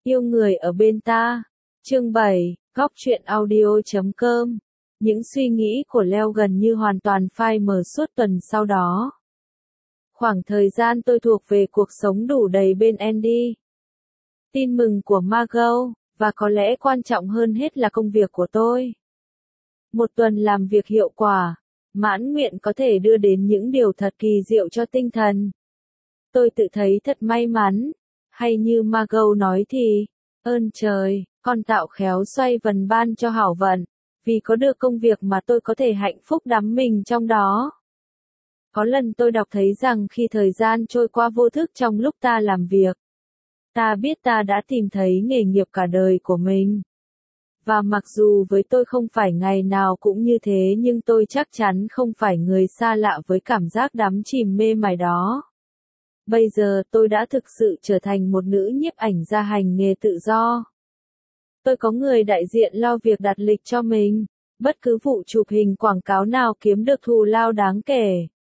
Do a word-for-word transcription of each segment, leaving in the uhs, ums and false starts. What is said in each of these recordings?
Yêu người ở bên ta. Chương bảy, góc truyện audio chấm com. Những suy nghĩ của Leo gần như hoàn toàn phai mờ suốt tuần sau đó. Khoảng thời gian tôi thuộc về cuộc sống đủ đầy bên Andy. Tin mừng của Margot, và có lẽ quan trọng hơn hết là công việc của tôi. Một tuần làm việc hiệu quả, mãn nguyện có thể đưa đến những điều thật kỳ diệu cho tinh thần. Tôi tự thấy thật may mắn, hay như Margot nói thì, ơn trời, con tạo khéo xoay vần ban cho hảo vận, vì có được công việc mà tôi có thể hạnh phúc đắm mình trong đó. Có lần tôi đọc thấy rằng khi thời gian trôi qua vô thức trong lúc ta làm việc, ta biết ta đã tìm thấy nghề nghiệp cả đời của mình. Và mặc dù với tôi không phải ngày nào cũng như thế, nhưng tôi chắc chắn không phải người xa lạ với cảm giác đắm chìm mê mải đó. Bây giờ tôi đã thực sự trở thành một nữ nhiếp ảnh gia hành nghề tự do. Tôi có người đại diện lo việc đặt lịch cho mình, bất cứ vụ chụp hình quảng cáo nào kiếm được thù lao đáng kể.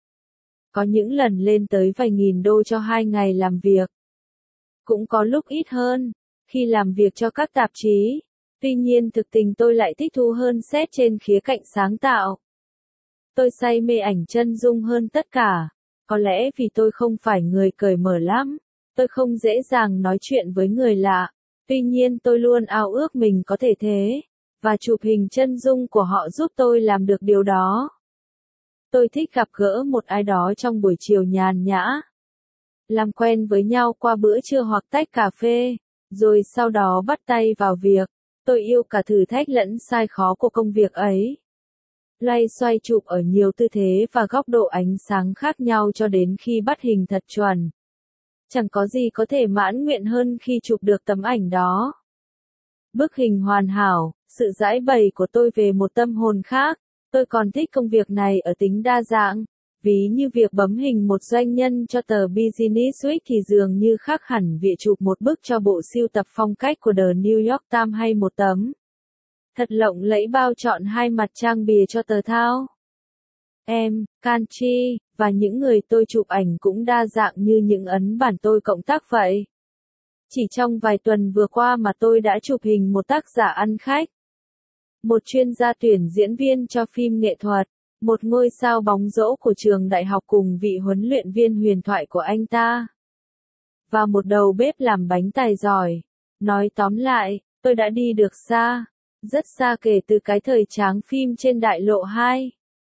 Có những lần lên tới vài nghìn đô cho hai ngày làm việc. Cũng có lúc ít hơn, khi làm việc cho các tạp chí. Tuy nhiên thực tình tôi lại thích thú hơn xét trên khía cạnh sáng tạo. Tôi say mê ảnh chân dung hơn tất cả. Có lẽ vì tôi không phải người cởi mở lắm, tôi không dễ dàng nói chuyện với người lạ. Tuy nhiên tôi luôn ao ước mình có thể thế, và chụp hình chân dung của họ giúp tôi làm được điều đó. Tôi thích gặp gỡ một ai đó trong buổi chiều nhàn nhã. Làm quen với nhau qua bữa trưa hoặc tách cà phê, rồi sau đó bắt tay vào việc. Tôi yêu cả thử thách lẫn sai khó của công việc ấy. Loay xoay chụp ở nhiều tư thế và góc độ ánh sáng khác nhau cho đến khi bắt hình thật chuẩn. Chẳng có gì có thể mãn nguyện hơn khi chụp được tấm ảnh đó. Bức hình hoàn hảo, sự giải bày của tôi về một tâm hồn khác. Tôi còn thích công việc này ở tính đa dạng. Ví như việc bấm hình một doanh nhân cho tờ Business Week thì dường như khác hẳn việc chụp một bức cho bộ sưu tập phong cách của The New York Times hay một tấm thật lộng lẫy bao trọn hai mặt trang bìa cho tờ thao. Em, Kanchi, và những người tôi chụp ảnh cũng đa dạng như những ấn bản tôi cộng tác vậy. Chỉ trong vài tuần vừa qua mà tôi đã chụp hình một tác giả ăn khách, một chuyên gia tuyển diễn viên cho phim nghệ thuật, một ngôi sao bóng rổ của trường đại học cùng vị huấn luyện viên huyền thoại của anh ta, và một đầu bếp làm bánh tài giỏi. Nói tóm lại, tôi đã đi được xa, rất xa kể từ cái thời tráng phim trên đại lộ hai.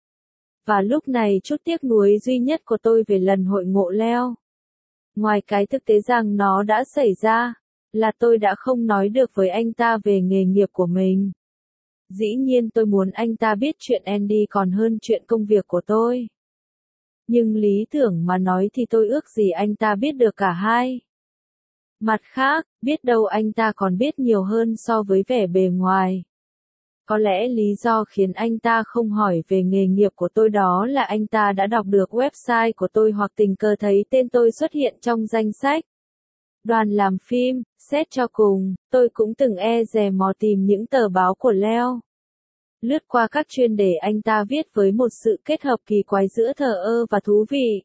Và lúc này chút tiếc nuối duy nhất của tôi về lần hội ngộ Leo, ngoài cái thực tế rằng nó đã xảy ra, là tôi đã không nói được với anh ta về nghề nghiệp của mình. Dĩ nhiên tôi muốn anh ta biết chuyện Andy còn hơn chuyện công việc của tôi. Nhưng lý tưởng mà nói thì tôi ước gì anh ta biết được cả hai. Mặt khác, biết đâu anh ta còn biết nhiều hơn so với vẻ bề ngoài. Có lẽ lý do khiến anh ta không hỏi về nghề nghiệp của tôi đó là anh ta đã đọc được website của tôi hoặc tình cờ thấy tên tôi xuất hiện trong danh sách đoàn làm phim. Xét cho cùng, tôi cũng từng e dè mò tìm những tờ báo của Leo. Lướt qua các chuyên đề anh ta viết với một sự kết hợp kỳ quái giữa thờ ơ và thú vị.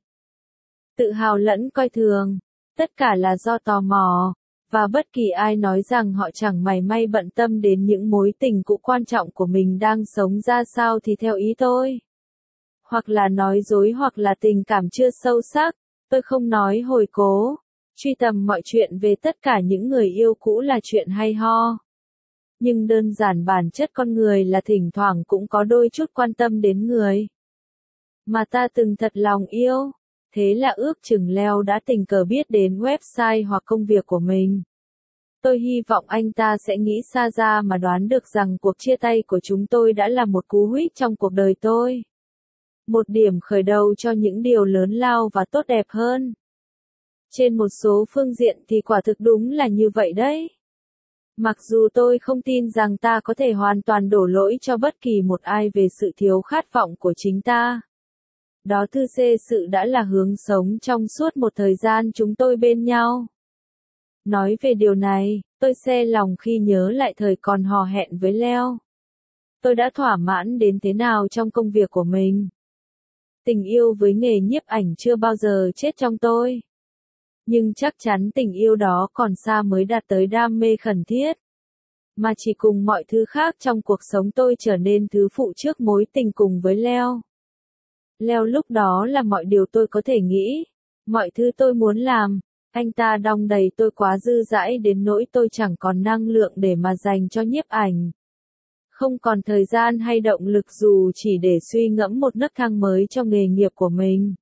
Tự hào lẫn coi thường, tất cả là do tò mò, và bất kỳ ai nói rằng họ chẳng mảy may bận tâm đến những mối tình cũ quan trọng của mình đang sống ra sao thì theo ý tôi. Hoặc là nói dối hoặc là tình cảm chưa sâu sắc, tôi không nói hồi cố. Truy tầm mọi chuyện về tất cả những người yêu cũ là chuyện hay ho. Nhưng đơn giản bản chất con người là thỉnh thoảng cũng có đôi chút quan tâm đến người mà ta từng thật lòng yêu. Thế là ước chừng Leo đã tình cờ biết đến website hoặc công việc của mình. Tôi hy vọng anh ta sẽ nghĩ xa ra mà đoán được rằng cuộc chia tay của chúng tôi đã là một cú huýt trong cuộc đời tôi. Một điểm khởi đầu cho những điều lớn lao và tốt đẹp hơn. Trên một số phương diện thì quả thực đúng là như vậy đấy. Mặc dù tôi không tin rằng ta có thể hoàn toàn đổ lỗi cho bất kỳ một ai về sự thiếu khát vọng của chính ta. Đó thực sự đã là hướng sống trong suốt một thời gian chúng tôi bên nhau. Nói về điều này, tôi xe lòng khi nhớ lại thời còn hò hẹn với Leo. Tôi đã thỏa mãn đến thế nào trong công việc của mình. Tình yêu với nghề nhiếp ảnh chưa bao giờ chết trong tôi. Nhưng chắc chắn tình yêu đó còn xa mới đạt tới đam mê khẩn thiết. Mà chỉ cùng mọi thứ khác trong cuộc sống tôi trở nên thứ phụ trước mối tình cùng với Leo. Leo lúc đó là mọi điều tôi có thể nghĩ, mọi thứ tôi muốn làm. Anh ta đong đầy tôi quá dư dãi đến nỗi tôi chẳng còn năng lượng để mà dành cho nhiếp ảnh. Không còn thời gian hay động lực dù chỉ để suy ngẫm một nấc thang mới cho nghề nghiệp của mình.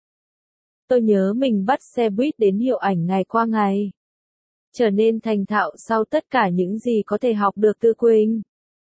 Tôi nhớ mình bắt xe buýt đến hiệu ảnh ngày qua ngày. Trở nên thành thạo sau tất cả những gì có thể học được từ Quỳnh.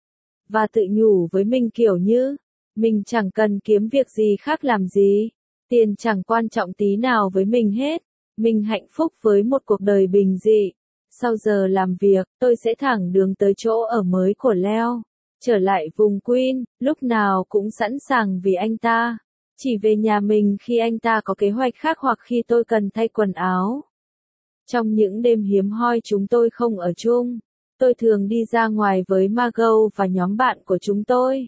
Và tự nhủ với mình kiểu như, mình chẳng cần kiếm việc gì khác làm gì. Tiền chẳng quan trọng tí nào với mình hết. Mình hạnh phúc với một cuộc đời bình dị. Sau giờ làm việc, tôi sẽ thẳng đường tới chỗ ở mới của Leo. Trở lại vùng Queen, lúc nào cũng sẵn sàng vì anh ta. Chỉ về nhà mình khi anh ta có kế hoạch khác hoặc khi tôi cần thay quần áo. Trong những đêm hiếm hoi chúng tôi không ở chung, tôi thường đi ra ngoài với Margot và nhóm bạn của chúng tôi.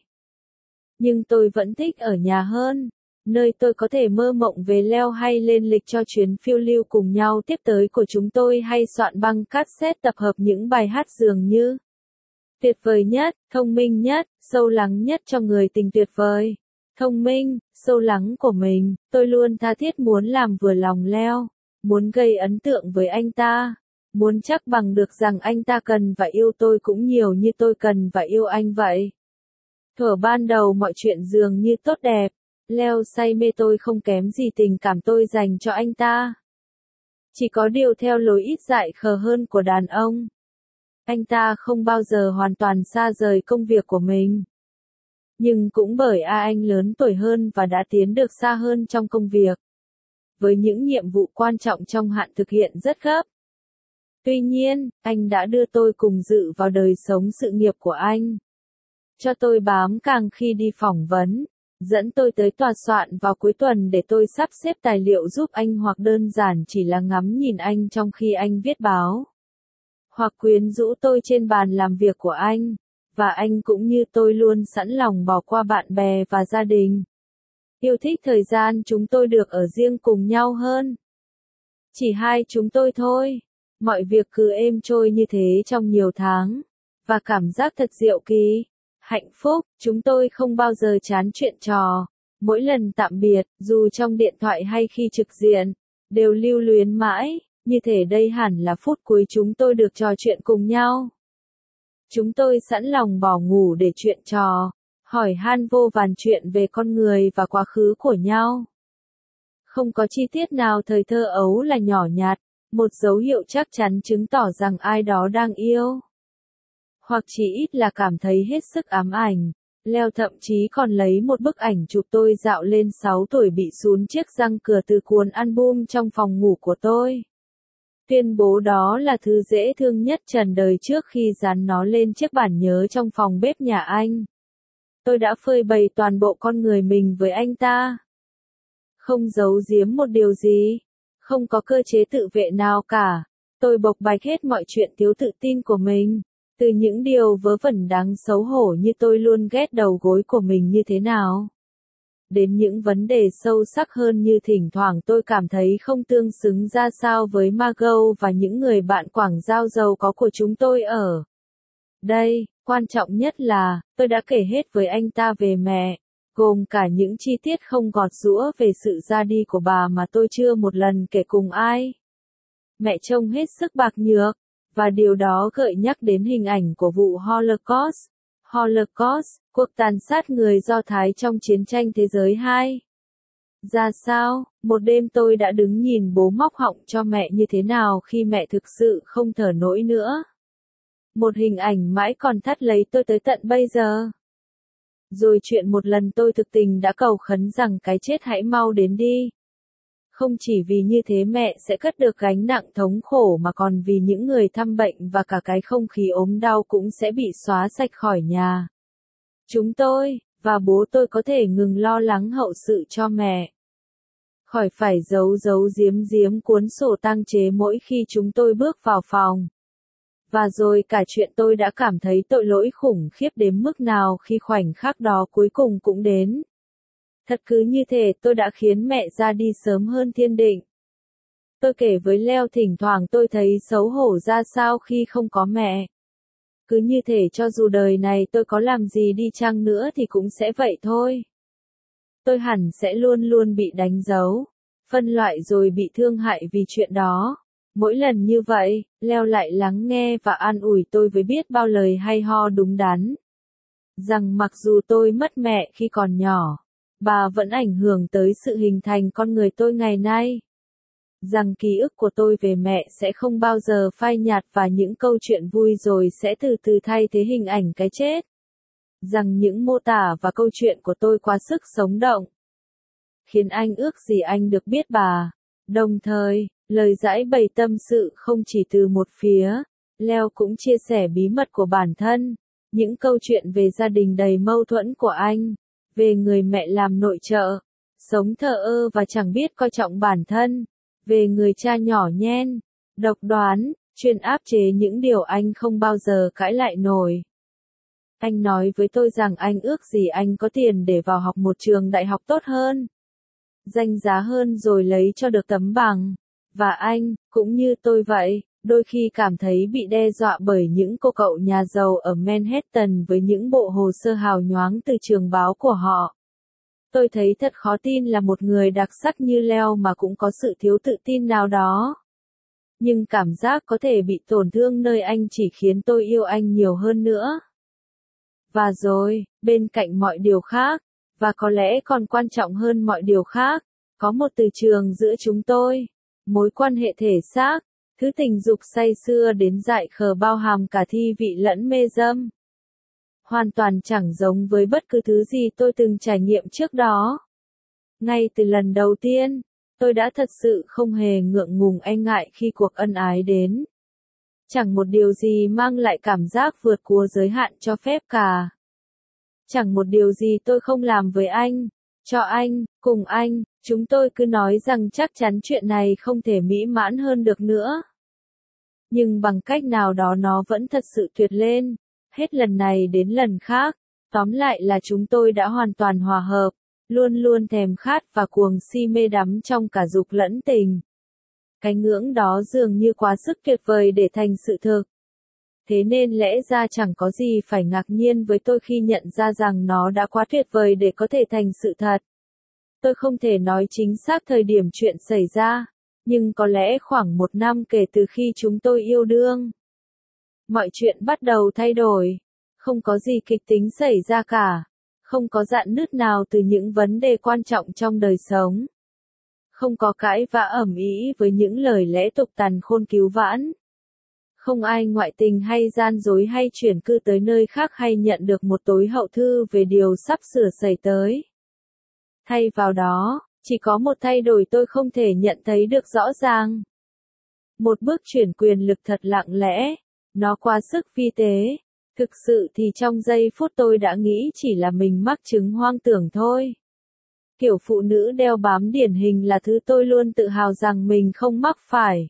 Nhưng tôi vẫn thích ở nhà hơn, nơi tôi có thể mơ mộng về Leo hay lên lịch cho chuyến phiêu lưu cùng nhau tiếp tới của chúng tôi hay soạn băng cassette tập hợp những bài hát dường như tuyệt vời nhất, thông minh nhất, sâu lắng nhất cho người tình tuyệt vời. Thông minh, sâu lắng của mình, tôi luôn tha thiết muốn làm vừa lòng Leo, muốn gây ấn tượng với anh ta, muốn chắc bằng được rằng anh ta cần và yêu tôi cũng nhiều như tôi cần và yêu anh vậy. Thuở ban đầu mọi chuyện dường như tốt đẹp, Leo say mê tôi không kém gì tình cảm tôi dành cho anh ta. Chỉ có điều theo lối ít dại khờ hơn của đàn ông. Anh ta không bao giờ hoàn toàn xa rời công việc của mình. Nhưng cũng bởi a anh lớn tuổi hơn và đã tiến được xa hơn trong công việc. Với những nhiệm vụ quan trọng trong hạn thực hiện rất gấp. Tuy nhiên, anh đã đưa tôi cùng dự vào đời sống sự nghiệp của anh. Cho tôi bám càng khi đi phỏng vấn, dẫn tôi tới tòa soạn vào cuối tuần để tôi sắp xếp tài liệu giúp anh hoặc đơn giản chỉ là ngắm nhìn anh trong khi anh viết báo. Hoặc quyến rũ tôi trên bàn làm việc của anh, và anh cũng như tôi luôn sẵn lòng bỏ qua bạn bè và gia đình. Yêu thích thời gian chúng tôi được ở riêng cùng nhau hơn. Chỉ hai chúng tôi thôi, mọi việc cứ êm trôi như thế trong nhiều tháng, và cảm giác thật diệu kỳ, hạnh phúc, chúng tôi không bao giờ chán chuyện trò. Mỗi lần tạm biệt, dù trong điện thoại hay khi trực diện, đều lưu luyến mãi. Như thể đây hẳn là phút cuối chúng tôi được trò chuyện cùng nhau. Chúng tôi sẵn lòng bỏ ngủ để chuyện trò, hỏi han vô vàn chuyện về con người và quá khứ của nhau. Không có chi tiết nào thời thơ ấu là nhỏ nhặt, một dấu hiệu chắc chắn chứng tỏ rằng ai đó đang yêu. Hoặc chỉ ít là cảm thấy hết sức ám ảnh. Leo thậm chí còn lấy một bức ảnh chụp tôi dạo lên sáu tuổi bị sún chiếc răng cửa từ cuốn album trong phòng ngủ của tôi. Tuyên bố đó là thứ dễ thương nhất trần đời trước khi dán nó lên chiếc bản nhớ trong phòng bếp nhà anh. Tôi đã phơi bày toàn bộ con người mình với anh ta. Không giấu giếm một điều gì, không có cơ chế tự vệ nào cả. Tôi bộc bạch hết mọi chuyện thiếu tự tin của mình, từ những điều vớ vẩn đáng xấu hổ như tôi luôn ghét đầu gối của mình như thế nào, đến những vấn đề sâu sắc hơn như thỉnh thoảng tôi cảm thấy không tương xứng ra sao với Margot và những người bạn quảng giao giàu có của chúng tôi ở đây. Quan trọng nhất là, tôi đã kể hết với anh ta về mẹ, gồm cả những chi tiết không gọt giũa về sự ra đi của bà mà tôi chưa một lần kể cùng ai. Mẹ trông hết sức bạc nhược, và điều đó gợi nhắc đến hình ảnh của vụ Holocaust. Holocaust, cuộc tàn sát người Do Thái trong chiến tranh thế giới hai. Ra sao, một đêm tôi đã đứng nhìn bố móc họng cho mẹ như thế nào khi mẹ thực sự không thở nổi nữa. Một hình ảnh mãi còn thắt lấy tôi tới tận bây giờ. Rồi chuyện một lần tôi thực tình đã cầu khấn rằng cái chết hãy mau đến đi. Không chỉ vì như thế mẹ sẽ cất được gánh nặng thống khổ mà còn vì những người thăm bệnh và cả cái không khí ốm đau cũng sẽ bị xóa sạch khỏi nhà. Chúng tôi, và bố tôi có thể ngừng lo lắng hậu sự cho mẹ. Khỏi phải giấu giấu giếm giếm cuốn sổ tang chế mỗi khi chúng tôi bước vào phòng. Và rồi cả chuyện tôi đã cảm thấy tội lỗi khủng khiếp đến mức nào khi khoảnh khắc đó cuối cùng cũng đến. Thật cứ như thể tôi đã khiến mẹ ra đi sớm hơn thiên định. Tôi kể với Leo thỉnh thoảng tôi thấy xấu hổ ra sao khi không có mẹ. Cứ như thể cho dù đời này tôi có làm gì đi chăng nữa thì cũng sẽ vậy thôi. Tôi hẳn sẽ luôn luôn bị đánh dấu, phân loại rồi bị thương hại vì chuyện đó. Mỗi lần như vậy, Leo lại lắng nghe và an ủi tôi với biết bao lời hay ho đúng đắn. Rằng mặc dù tôi mất mẹ khi còn nhỏ, bà vẫn ảnh hưởng tới sự hình thành con người tôi ngày nay. Rằng ký ức của tôi về mẹ sẽ không bao giờ phai nhạt và những câu chuyện vui rồi sẽ từ từ thay thế hình ảnh cái chết. Rằng những mô tả và câu chuyện của tôi quá sức sống động. Khiến anh ước gì anh được biết bà. Đồng thời, lời giải bày tâm sự không chỉ từ một phía, Leo cũng chia sẻ bí mật của bản thân, những câu chuyện về gia đình đầy mâu thuẫn của anh, về người mẹ làm nội trợ, sống thờ ơ và chẳng biết coi trọng bản thân, về người cha nhỏ nhen, độc đoán, chuyên áp chế những điều anh không bao giờ cãi lại nổi. Anh nói với tôi rằng anh ước gì anh có tiền để vào học một trường đại học tốt hơn, danh giá hơn rồi lấy cho được tấm bằng. Và anh, cũng như tôi vậy, đôi khi cảm thấy bị đe dọa bởi những cô cậu nhà giàu ở Manhattan với những bộ hồ sơ hào nhoáng từ trường báo của họ. Tôi thấy thật khó tin là một người đặc sắc như Leo mà cũng có sự thiếu tự tin nào đó. Nhưng cảm giác có thể bị tổn thương nơi anh chỉ khiến tôi yêu anh nhiều hơn nữa. Và rồi, bên cạnh mọi điều khác, và có lẽ còn quan trọng hơn mọi điều khác, có một từ trường giữa chúng tôi. Mối quan hệ thể xác, thứ tình dục say sưa đến dại khờ bao hàm cả thi vị lẫn mê dâm. Hoàn toàn chẳng giống với bất cứ thứ gì tôi từng trải nghiệm trước đó. Ngay từ lần đầu tiên, tôi đã thật sự không hề ngượng ngùng e ngại khi cuộc ân ái đến. Chẳng một điều gì mang lại cảm giác vượt quá giới hạn cho phép cả. Chẳng một điều gì tôi không làm với anh, cho anh, cùng anh, chúng tôi cứ nói rằng chắc chắn chuyện này không thể mỹ mãn hơn được nữa. Nhưng bằng cách nào đó nó vẫn thật sự tuyệt lên, hết lần này đến lần khác, tóm lại là chúng tôi đã hoàn toàn hòa hợp, luôn luôn thèm khát và cuồng si mê đắm trong cả dục lẫn tình. Cái ngưỡng đó dường như quá sức tuyệt vời để thành sự thực. Thế nên lẽ ra chẳng có gì phải ngạc nhiên với tôi khi nhận ra rằng nó đã quá tuyệt vời để có thể thành sự thật. Tôi không thể nói chính xác thời điểm chuyện xảy ra, nhưng có lẽ khoảng một năm kể từ khi chúng tôi yêu đương. Mọi chuyện bắt đầu thay đổi. Không có gì kịch tính xảy ra cả. Không có rạn nứt nào từ những vấn đề quan trọng trong đời sống. Không có cãi vã ầm ĩ với những lời lẽ tục tằn khôn cứu vãn. Không ai ngoại tình hay gian dối hay chuyển cư tới nơi khác hay nhận được một tối hậu thư về điều sắp sửa xảy tới. Thay vào đó, chỉ có một thay đổi tôi không thể nhận thấy được rõ ràng. Một bước chuyển quyền lực thật lặng lẽ, nó quá sức vi tế. Thực sự thì trong giây phút tôi đã nghĩ chỉ là mình mắc chứng hoang tưởng thôi. Kiểu phụ nữ đeo bám điển hình là thứ tôi luôn tự hào rằng mình không mắc phải.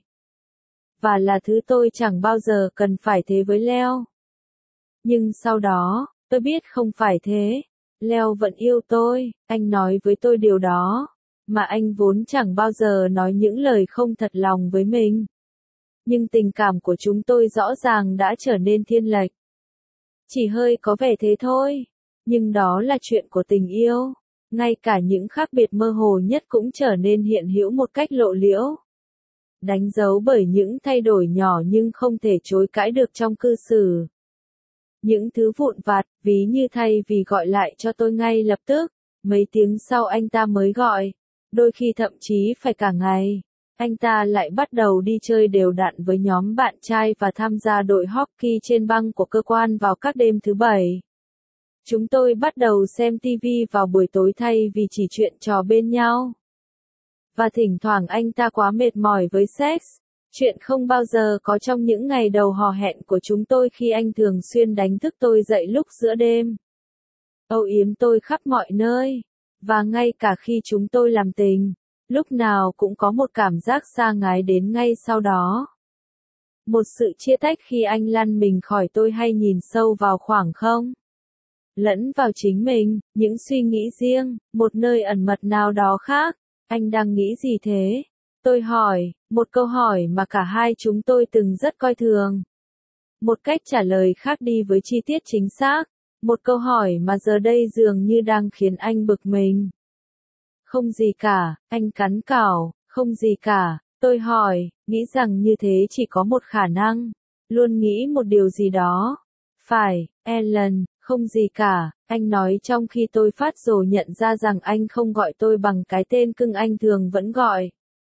Và là thứ tôi chẳng bao giờ cần phải thế với Leo. Nhưng sau đó, tôi biết không phải thế. Leo vẫn yêu tôi, anh nói với tôi điều đó. Mà anh vốn chẳng bao giờ nói những lời không thật lòng với mình. Nhưng tình cảm của chúng tôi rõ ràng đã trở nên thiên lệch. Chỉ hơi có vẻ thế thôi. Nhưng đó là chuyện của tình yêu. Ngay cả những khác biệt mơ hồ nhất cũng trở nên hiện hữu một cách lộ liễu. Đánh dấu bởi những thay đổi nhỏ nhưng không thể chối cãi được trong cư xử. Những thứ vụn vặt, ví như thay vì gọi lại cho tôi ngay lập tức, mấy tiếng sau anh ta mới gọi, đôi khi thậm chí phải cả ngày. Anh ta lại bắt đầu đi chơi đều đặn với nhóm bạn trai và tham gia đội hockey trên băng của cơ quan vào các đêm thứ bảy. Chúng tôi bắt đầu xem ti vi vào buổi tối thay vì chỉ chuyện trò bên nhau. Và thỉnh thoảng anh ta quá mệt mỏi với sex, chuyện không bao giờ có trong những ngày đầu hò hẹn của chúng tôi khi anh thường xuyên đánh thức tôi dậy lúc giữa đêm. Âu yếm tôi khắp mọi nơi, và ngay cả khi chúng tôi làm tình, lúc nào cũng có một cảm giác sa ngái đến ngay sau đó. Một sự chia tách khi anh lăn mình khỏi tôi hay nhìn sâu vào khoảng không. Lẫn vào chính mình, những suy nghĩ riêng, một nơi ẩn mật nào đó khác. Anh đang nghĩ gì thế? Tôi hỏi, một câu hỏi mà cả hai chúng tôi từng rất coi thường. Một cách trả lời khác đi với chi tiết chính xác. Một câu hỏi mà giờ đây dường như đang khiến anh bực mình. Không gì cả, anh cắn cào, không gì cả. Tôi hỏi, nghĩ rằng như thế chỉ có một khả năng. Luôn nghĩ một điều gì đó. Phải, Ellen, không gì cả, anh nói trong khi tôi phát rồ nhận ra rằng anh không gọi tôi bằng cái tên cưng anh thường vẫn gọi.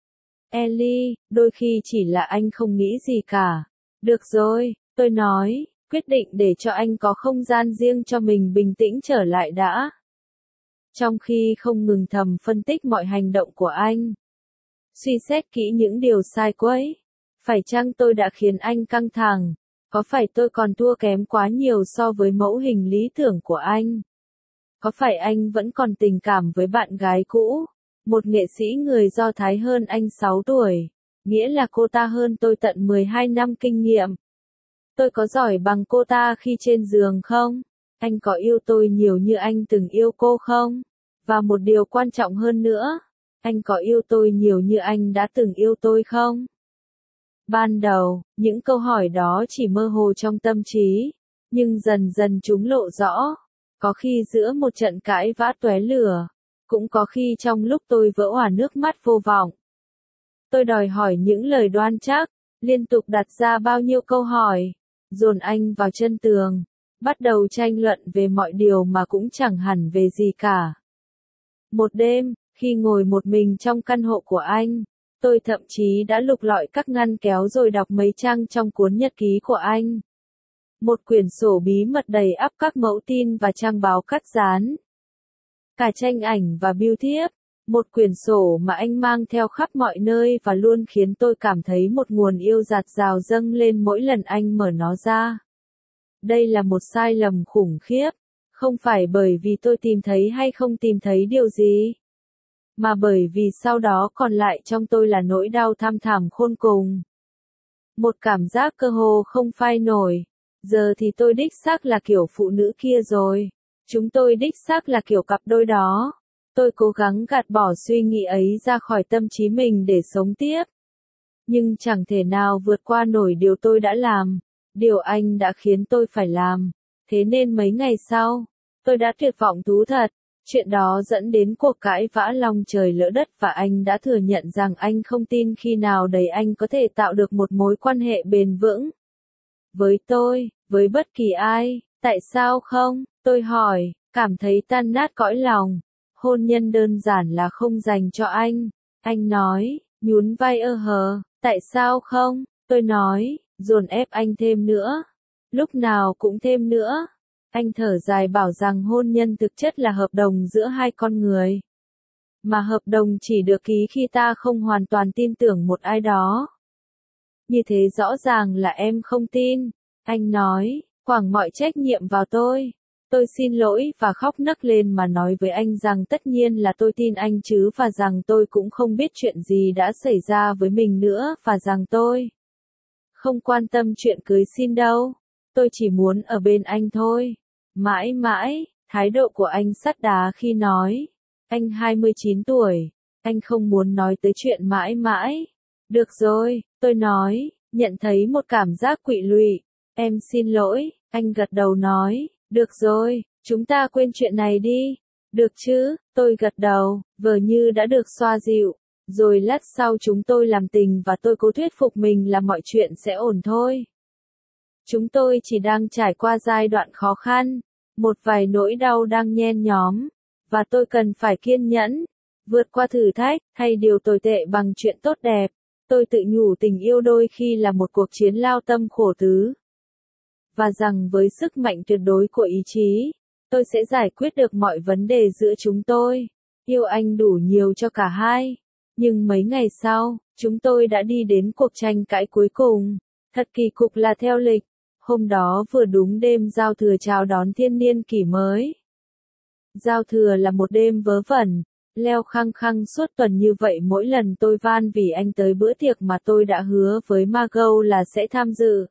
Ellie, đôi khi chỉ là anh không nghĩ gì cả. Được rồi, tôi nói, quyết định để cho anh có không gian riêng cho mình bình tĩnh trở lại đã. Trong khi không ngừng thầm phân tích mọi hành động của anh. Suy xét kỹ những điều sai quấy. Phải chăng tôi đã khiến anh căng thẳng? Có phải tôi còn thua kém quá nhiều so với mẫu hình lý tưởng của anh? Có phải anh vẫn còn tình cảm với bạn gái cũ? Một nghệ sĩ người Do Thái hơn anh sáu tuổi. Nghĩa là cô ta hơn tôi tận mười hai năm kinh nghiệm. Tôi có giỏi bằng cô ta khi trên giường không? Anh có yêu tôi nhiều như anh từng yêu cô không? Và một điều quan trọng hơn nữa, anh có yêu tôi nhiều như anh đã từng yêu tôi không? Ban đầu, những câu hỏi đó chỉ mơ hồ trong tâm trí, nhưng dần dần chúng lộ rõ. Có khi giữa một trận cãi vã tóe lửa, cũng có khi trong lúc tôi vỡ òa nước mắt vô vọng. Tôi đòi hỏi những lời đoan chắc, liên tục đặt ra bao nhiêu câu hỏi, dồn anh vào chân tường, bắt đầu tranh luận về mọi điều mà cũng chẳng hẳn về gì cả. Một đêm, khi ngồi một mình trong căn hộ của anh, tôi thậm chí đã lục lọi các ngăn kéo rồi đọc mấy trang trong cuốn nhật ký của anh. Một quyển sổ bí mật đầy ắp các mẫu tin và trang báo cắt dán. Cả tranh ảnh và bưu thiếp. Một quyển sổ mà anh mang theo khắp mọi nơi và luôn khiến tôi cảm thấy một nguồn yêu dạt dào dâng lên mỗi lần anh mở nó ra. Đây là một sai lầm khủng khiếp. Không phải bởi vì tôi tìm thấy hay không tìm thấy điều gì, mà bởi vì sau đó còn lại trong tôi là nỗi đau thăm thẳm khôn cùng. Một cảm giác cơ hồ không phai nổi. Giờ thì tôi đích xác là kiểu phụ nữ kia rồi. Chúng tôi đích xác là kiểu cặp đôi đó. Tôi cố gắng gạt bỏ suy nghĩ ấy ra khỏi tâm trí mình để sống tiếp. Nhưng chẳng thể nào vượt qua nổi điều tôi đã làm. Điều anh đã khiến tôi phải làm. Thế nên mấy ngày sau, tôi đã tuyệt vọng thú thật. Chuyện đó dẫn đến cuộc cãi vã long trời lỡ đất và anh đã thừa nhận rằng anh không tin khi nào đấy anh có thể tạo được một mối quan hệ bền vững. Với tôi, với bất kỳ ai, tại sao không? Tôi hỏi, cảm thấy tan nát cõi lòng. Hôn nhân đơn giản là không dành cho anh. Anh nói, nhún vai ơ hờ, tại sao không? Tôi nói, dồn ép anh thêm nữa. Lúc nào cũng thêm nữa. Anh thở dài bảo rằng hôn nhân thực chất là hợp đồng giữa hai con người. Mà hợp đồng chỉ được ký khi ta không hoàn toàn tin tưởng một ai đó. Như thế rõ ràng là em không tin. Anh nói, quẳng mọi trách nhiệm vào tôi. Tôi xin lỗi và khóc nấc lên mà nói với anh rằng tất nhiên là tôi tin anh chứ và rằng tôi cũng không biết chuyện gì đã xảy ra với mình nữa và rằng tôi không quan tâm chuyện cưới xin đâu. Tôi chỉ muốn ở bên anh thôi. Mãi mãi, thái độ của anh sắt đá khi nói. Anh hai mươi chín tuổi. Anh không muốn nói tới chuyện mãi mãi. Được rồi, tôi nói, nhận thấy một cảm giác quỵ lụy. Em xin lỗi, anh gật đầu nói. Được rồi, chúng ta quên chuyện này đi. Được chứ, tôi gật đầu, vờ như đã được xoa dịu. Rồi lát sau chúng tôi làm tình và tôi cố thuyết phục mình là mọi chuyện sẽ ổn thôi. Chúng tôi chỉ đang trải qua giai đoạn khó khăn, một vài nỗi đau đang nhen nhóm, và tôi cần phải kiên nhẫn, vượt qua thử thách, hay điều tồi tệ bằng chuyện tốt đẹp. Tôi tự nhủ tình yêu đôi khi là một cuộc chiến lao tâm khổ tứ. Và rằng với sức mạnh tuyệt đối của ý chí, tôi sẽ giải quyết được mọi vấn đề giữa chúng tôi. Yêu anh đủ nhiều cho cả hai. Nhưng mấy ngày sau, chúng tôi đã đi đến cuộc tranh cãi cuối cùng. Thật kỳ cục là theo lịch. Hôm đó vừa đúng đêm giao thừa chào đón thiên niên kỷ mới. Giao thừa là một đêm vớ vẩn, leo khăng khăng suốt tuần như vậy mỗi lần tôi van vì anh tới bữa tiệc mà tôi đã hứa với Margot là sẽ tham dự.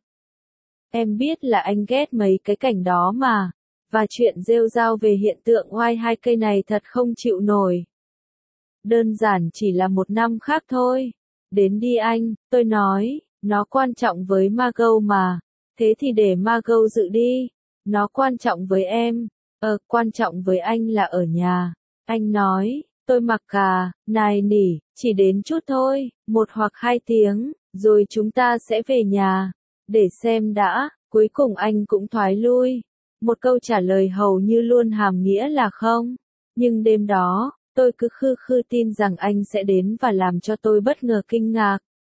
Em biết là anh ghét mấy cái cảnh đó mà, và chuyện rêu rao về hiện tượng oai hai cây này thật không chịu nổi. Đơn giản chỉ là một năm khác thôi. Đến đi anh, tôi nói, nó quan trọng với Margot mà. Thế thì để Margot dự đi. Nó quan trọng với em. Ờ, quan trọng với anh là ở nhà. Anh nói, tôi mặc cả, nài nỉ, chỉ đến chút thôi, một hoặc hai tiếng, rồi chúng ta sẽ về nhà. Để xem đã, cuối cùng anh cũng thoái lui. Một câu trả lời hầu như luôn hàm nghĩa là không. Nhưng đêm đó, tôi cứ khư khư tin rằng anh sẽ đến và làm cho tôi bất ngờ kinh ngạc.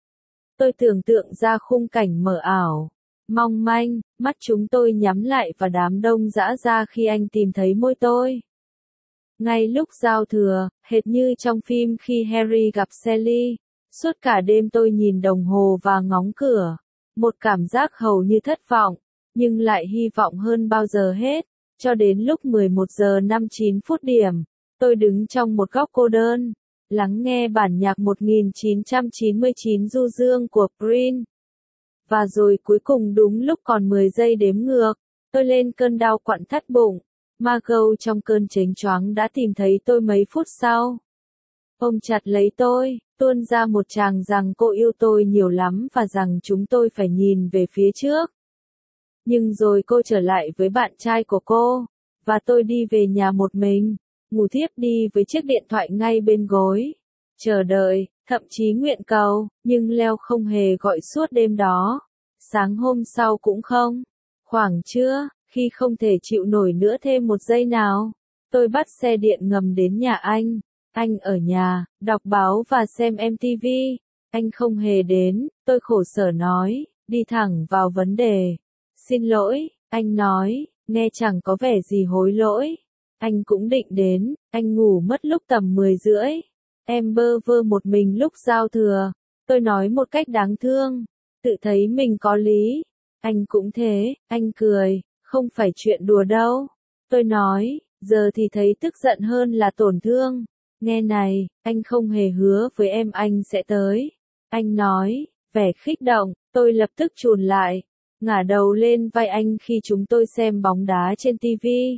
Tôi tưởng tượng ra khung cảnh mờ ảo, mong manh, mắt chúng tôi nhắm lại và đám đông giã ra khi anh tìm thấy môi tôi. Ngay lúc giao thừa, hệt như trong phim khi Harry gặp Sally, suốt cả đêm tôi nhìn đồng hồ và ngóng cửa. Một cảm giác hầu như thất vọng, nhưng lại hy vọng hơn bao giờ hết, cho đến lúc mười một giờ năm mươi chín phút điểm, tôi đứng trong một góc cô đơn, lắng nghe bản nhạc một nghìn chín trăm chín mươi chín du dương của Prince. Và rồi cuối cùng đúng lúc còn mười giây đếm ngược, tôi lên cơn đau quặn thắt bụng. Margot trong cơn chếnh choáng đã tìm thấy tôi mấy phút sau. Ôm chặt lấy tôi, tuôn ra một tràng rằng cô yêu tôi nhiều lắm và rằng chúng tôi phải nhìn về phía trước. Nhưng rồi cô trở lại với bạn trai của cô, và tôi đi về nhà một mình, ngủ thiếp đi với chiếc điện thoại ngay bên gối. Chờ đợi, thậm chí nguyện cầu, nhưng Leo không hề gọi suốt đêm đó. Sáng hôm sau cũng không. Khoảng trưa, khi không thể chịu nổi nữa thêm một giây nào, tôi bắt xe điện ngầm đến nhà anh. Anh ở nhà, đọc báo và xem em ti vi. Anh không hề đến, tôi khổ sở nói, đi thẳng vào vấn đề. Xin lỗi, anh nói, nghe chẳng có vẻ gì hối lỗi. Anh cũng định đến, anh ngủ mất lúc tầm mười rưỡi. Em bơ vơ một mình lúc giao thừa. Tôi nói một cách đáng thương, tự thấy mình có lý. Anh cũng thế, anh cười, không phải chuyện đùa đâu. Tôi nói, giờ thì thấy tức giận hơn là tổn thương. Nghe này, anh không hề hứa với em anh sẽ tới. Anh nói, vẻ khích động, tôi lập tức chùn lại, ngả đầu lên vai anh khi chúng tôi xem bóng đá trên ti vi.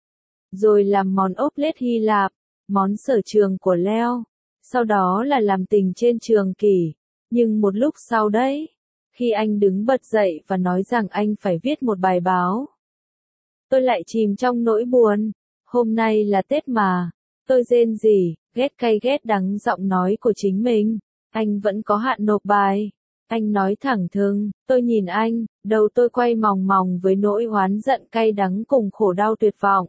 Rồi làm món ốp lết Hy Lạp, món sở trường của Leo. Sau đó là làm tình trên trường kỷ. Nhưng một lúc sau đấy, khi anh đứng bật dậy và nói rằng anh phải viết một bài báo, tôi lại chìm trong nỗi buồn. Hôm nay là Tết mà. Tôi rên rỉ, ghét cay ghét đắng giọng nói của chính mình. Anh vẫn có hạn nộp bài. Anh nói thẳng thừng, tôi nhìn anh, đầu tôi quay mòng mòng với nỗi oán giận cay đắng cùng khổ đau tuyệt vọng.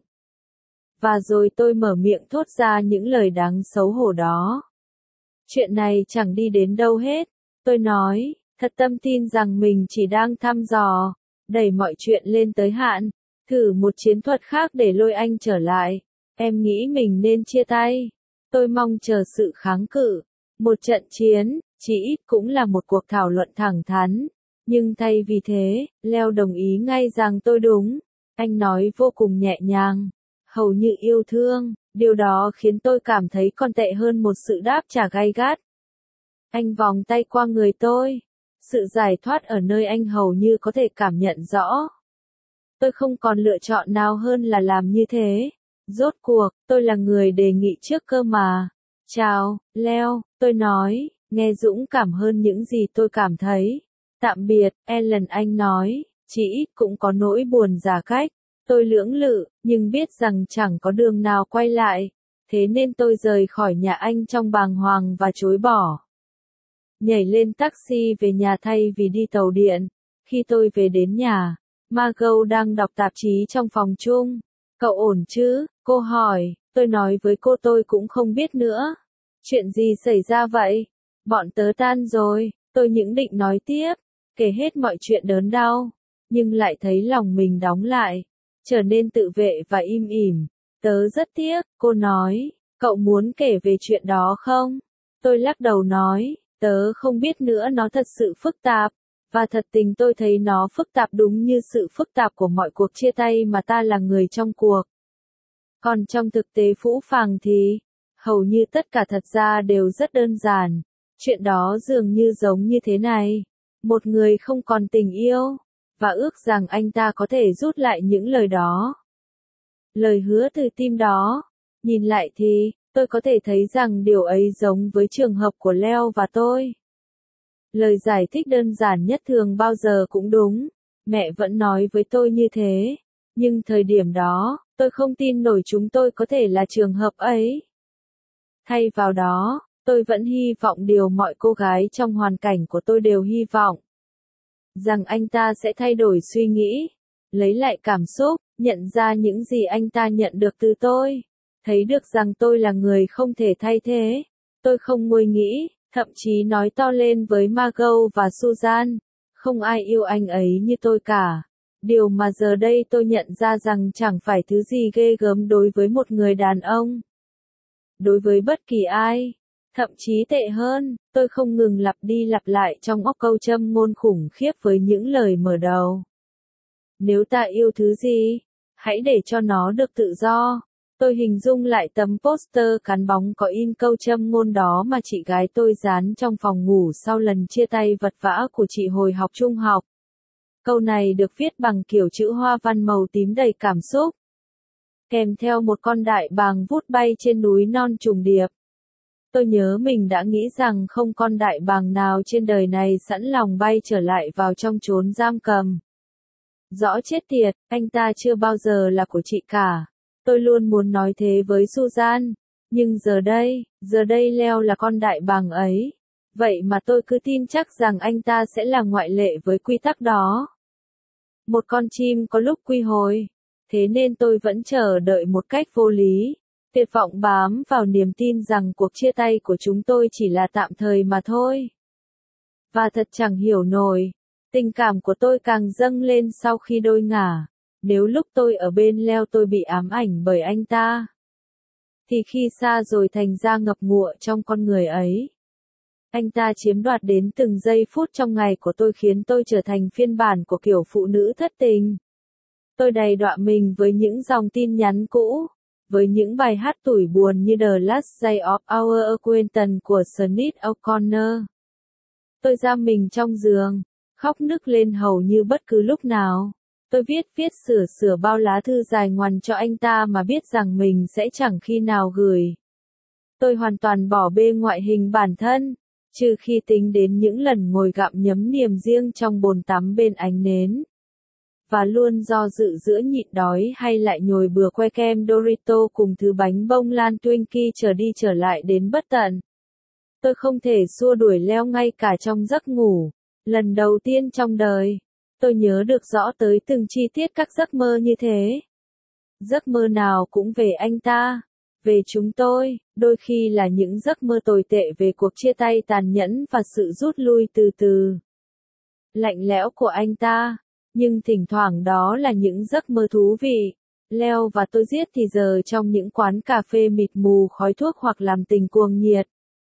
Và rồi tôi mở miệng thốt ra những lời đáng xấu hổ đó. Chuyện này chẳng đi đến đâu hết. Tôi nói, thật tâm tin rằng mình chỉ đang thăm dò, đẩy mọi chuyện lên tới hạn, thử một chiến thuật khác để lôi anh trở lại. Em nghĩ mình nên chia tay. Tôi mong chờ sự kháng cự. Một trận chiến, chỉ ít cũng là một cuộc thảo luận thẳng thắn. Nhưng thay vì thế, Leo đồng ý ngay rằng tôi đúng. Anh nói vô cùng nhẹ nhàng, hầu như yêu thương. Điều đó khiến tôi cảm thấy còn tệ hơn một sự đáp trả gay gắt. Anh vòng tay qua người tôi. Sự giải thoát ở nơi anh hầu như có thể cảm nhận rõ. Tôi không còn lựa chọn nào hơn là làm như thế. Rốt cuộc, tôi là người đề nghị trước cơ mà. Chào, Leo, tôi nói, nghe dũng cảm hơn những gì tôi cảm thấy. Tạm biệt, Ellen, anh nói, chỉ ít cũng có nỗi buồn giả cách. Tôi lưỡng lự, nhưng biết rằng chẳng có đường nào quay lại. Thế nên tôi rời khỏi nhà anh trong bàng hoàng và chối bỏ. Nhảy lên taxi về nhà thay vì đi tàu điện. Khi tôi về đến nhà, Margot đang đọc tạp chí trong phòng chung. Cậu ổn chứ? Cô hỏi. Tôi nói với cô tôi cũng không biết nữa. Chuyện gì xảy ra vậy? Bọn tớ tan rồi. Tôi những định nói tiếp, kể hết mọi chuyện đớn đau, nhưng lại thấy lòng mình đóng lại, trở nên tự vệ và im ỉm. Tớ rất tiếc, cô nói. Cậu muốn kể về chuyện đó không? Tôi lắc đầu nói, tớ không biết nữa, nó thật sự phức tạp. Và thật tình tôi thấy nó phức tạp đúng như sự phức tạp của mọi cuộc chia tay mà ta là người trong cuộc. Còn trong thực tế phũ phàng thì, hầu như tất cả thật ra đều rất đơn giản. Chuyện đó dường như giống như thế này. Một người không còn tình yêu, và ước rằng anh ta có thể rút lại những lời đó. Lời hứa từ tim đó. Nhìn lại thì, tôi có thể thấy rằng điều ấy giống với trường hợp của Leo và tôi. Lời giải thích đơn giản nhất thường bao giờ cũng đúng. Mẹ vẫn nói với tôi như thế. Nhưng thời điểm đó, tôi không tin nổi chúng tôi có thể là trường hợp ấy. Thay vào đó, tôi vẫn hy vọng điều mọi cô gái trong hoàn cảnh của tôi đều hy vọng. Rằng anh ta sẽ thay đổi suy nghĩ, lấy lại cảm xúc, nhận ra những gì anh ta nhận được từ tôi. Thấy được rằng tôi là người không thể thay thế. Tôi không nguôi nghĩ, thậm chí nói to lên với Margot và Susan. Không ai yêu anh ấy như tôi cả. Điều mà giờ đây tôi nhận ra rằng chẳng phải thứ gì ghê gớm đối với một người đàn ông. Đối với bất kỳ ai. Thậm chí tệ hơn, tôi không ngừng lặp đi lặp lại trong óc câu châm ngôn khủng khiếp với những lời mở đầu. Nếu ta yêu thứ gì, hãy để cho nó được tự do. Tôi hình dung lại tấm poster cán bóng có in câu châm ngôn đó mà chị gái tôi dán trong phòng ngủ sau lần chia tay vật vã của chị hồi học trung học. Câu này được viết bằng kiểu chữ hoa văn màu tím đầy cảm xúc. Kèm theo một con đại bàng vút bay trên núi non trùng điệp. Tôi nhớ mình đã nghĩ rằng không con đại bàng nào trên đời này sẵn lòng bay trở lại vào trong chốn giam cầm. Rõ chết tiệt, anh ta chưa bao giờ là của chị cả. Tôi luôn muốn nói thế với Susan. Nhưng giờ đây, giờ đây Leo là con đại bàng ấy. Vậy mà tôi cứ tin chắc rằng anh ta sẽ là ngoại lệ với quy tắc đó. Một con chim có lúc quy hồi. Thế nên tôi vẫn chờ đợi một cách vô lý. Tuyệt vọng bám vào niềm tin rằng cuộc chia tay của chúng tôi chỉ là tạm thời mà thôi. Và thật chẳng hiểu nổi. Tình cảm của tôi càng dâng lên sau khi đôi ngả. Nếu lúc tôi ở bên Leo tôi bị ám ảnh bởi anh ta. Thì khi xa rồi thành ra ngập ngụa trong con người ấy. Anh ta chiếm đoạt đến từng giây phút trong ngày của tôi khiến tôi trở thành phiên bản của kiểu phụ nữ thất tình. Tôi đầy đọa mình với những dòng tin nhắn cũ. Với những bài hát tủi buồn như The Last Day of Our Acquaintance của Sinead O'Connor. Tôi giam mình trong giường, khóc nức lên hầu như bất cứ lúc nào. Tôi viết viết sửa sửa bao lá thư dài ngoằn cho anh ta mà biết rằng mình sẽ chẳng khi nào gửi. Tôi hoàn toàn bỏ bê ngoại hình bản thân, trừ khi tính đến những lần ngồi gặm nhấm niềm riêng trong bồn tắm bên ánh nến. Và luôn do dự giữa nhịn đói hay lại nhồi bừa que kem Dorito cùng thứ bánh bông lan Twinkie trở đi trở lại đến bất tận. Tôi không thể xua đuổi Leo ngay cả trong giấc ngủ. Lần đầu tiên trong đời, tôi nhớ được rõ tới từng chi tiết các giấc mơ như thế. Giấc mơ nào cũng về anh ta, về chúng tôi, đôi khi là những giấc mơ tồi tệ về cuộc chia tay tàn nhẫn và sự rút lui từ từ. Lạnh lẽo của anh ta. Nhưng thỉnh thoảng đó là những giấc mơ thú vị. Leo và tôi giết thì giờ trong những quán cà phê mịt mù khói thuốc hoặc làm tình cuồng nhiệt.